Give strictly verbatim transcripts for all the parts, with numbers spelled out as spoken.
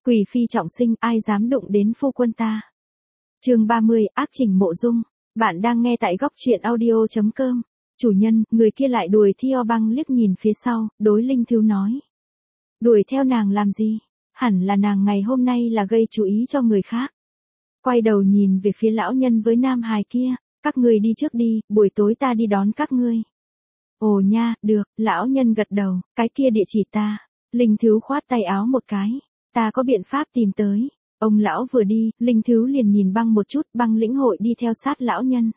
Quỷ phi trọng sinh, ai dám đụng đến phu quân ta. Chương ba mươi, áp trình mộ dung. Bạn đang nghe tại góc truyện audio chấm com. Chủ nhân, người kia lại đuổi Theo Băng liếc nhìn phía sau, đối Linh Thiếu nói. Đuổi theo nàng làm gì? Hẳn là nàng ngày hôm nay là gây chú ý cho người khác. Quay đầu nhìn về phía lão nhân với nam hài kia, các ngươi đi trước đi, buổi tối ta đi đón các ngươi. Ồ nha, được, lão nhân gật đầu, cái kia địa chỉ ta. Linh Thiếu khoát tay áo một cái, ta có biện pháp tìm tới. Ông lão vừa đi, Linh Thiếu liền nhìn Băng một chút, Băng lĩnh hội đi theo sát lão nhân.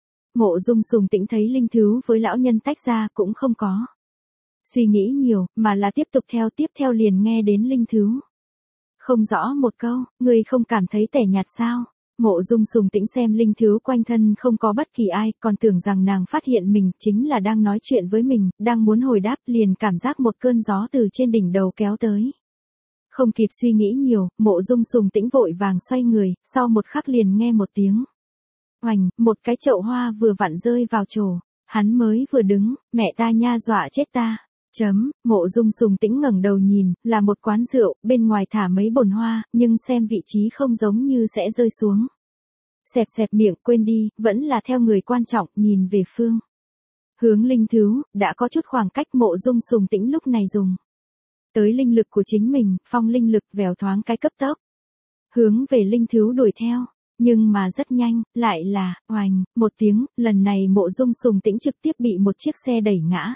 Mộ Dung Sùng Tĩnh thấy Linh Thiếu với lão nhân tách ra cũng không có suy nghĩ nhiều, mà là tiếp tục theo tiếp theo liền nghe đến Linh Thiếu. Không rõ một câu, ngươi không cảm thấy tẻ nhạt sao? Mộ Dung Sùng Tĩnh xem Linh Thiếu quanh thân không có bất kỳ ai, còn tưởng rằng nàng phát hiện mình chính là đang nói chuyện với mình, đang muốn hồi đáp liền cảm giác một cơn gió từ trên đỉnh đầu kéo tới. Không kịp suy nghĩ nhiều, Mộ Dung Sùng Tĩnh vội vàng xoay người, sau một khắc liền nghe một tiếng. Oành, một cái chậu hoa vừa vặn rơi vào chổ, hắn mới vừa đứng, mẹ ta nha dọa chết ta. Chấm, Mộ Dung Sùng Tĩnh ngẩng đầu nhìn, là một quán rượu, bên ngoài thả mấy bồn hoa, nhưng xem vị trí không giống như sẽ rơi xuống. Xẹp xẹp miệng, quên đi, vẫn là theo người quan trọng, nhìn về phương hướng Linh Thiếu, đã có chút khoảng cách. Mộ Dung Sùng Tĩnh lúc này dùng tới linh lực của chính mình, phong linh lực vèo thoáng cái cấp tốc, hướng về Linh Thiếu đuổi theo, nhưng mà rất nhanh, lại là, oành, một tiếng, lần này Mộ Dung Sùng Tĩnh trực tiếp bị một chiếc xe đẩy ngã.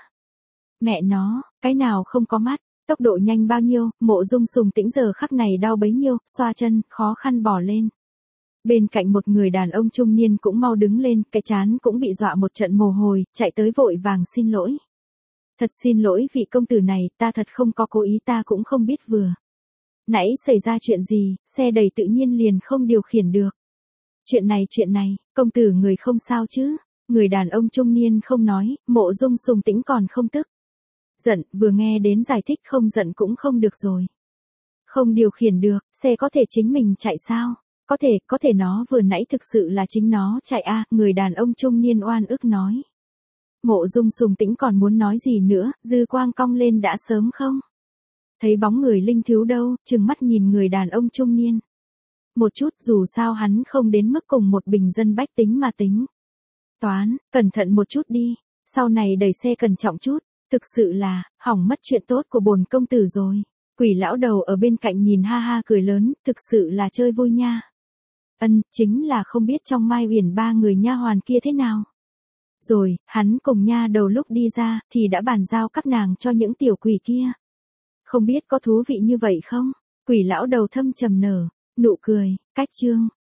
Mẹ nó, cái nào không có mắt, tốc độ nhanh bao nhiêu, Mộ Dung Sùng Tĩnh giờ khắc này đau bấy nhiêu, xoa chân, khó khăn bò lên. Bên cạnh một người đàn ông trung niên cũng mau đứng lên, cái trán cũng bị dọa một trận mồ hôi, chạy tới vội vàng xin lỗi. Thật xin lỗi vị công tử này, ta thật không có cố ý, ta cũng không biết vừa nãy xảy ra chuyện gì, xe đẩy tự nhiên liền không điều khiển được. Chuyện này chuyện này, công tử người không sao chứ? Người đàn ông trung niên không nói, Mộ Dung Sùng Tĩnh còn không tức giận, vừa nghe đến giải thích không giận cũng không được rồi. Không điều khiển được, xe có thể chính mình chạy sao? Có thể, có thể nó vừa nãy thực sự là chính nó chạy a, à, người đàn ông trung niên oan ức nói. Mộ Dung Sùng Tĩnh còn muốn nói gì nữa, dư quang cong lên đã sớm không? Thấy bóng người Linh Thiếu đâu, trừng mắt nhìn người đàn ông trung niên. Một chút, dù sao hắn không đến mức cùng một bình dân bách tính mà tính. Toán, cẩn thận một chút đi, sau này đẩy xe cẩn trọng chút, thực sự là, hỏng mất chuyện tốt của bổn công tử rồi. Quỷ lão đầu ở bên cạnh nhìn ha ha cười lớn, thực sự là chơi vui nha. Ân, chính là không biết trong Mai Uyển ba người nha hoàn kia thế nào. Rồi, hắn cùng nha đầu lúc đi ra, thì đã bàn giao các nàng cho những tiểu quỷ kia. Không biết có thú vị như vậy không? Quỷ lão đầu thâm trầm nở nụ cười, cách chương.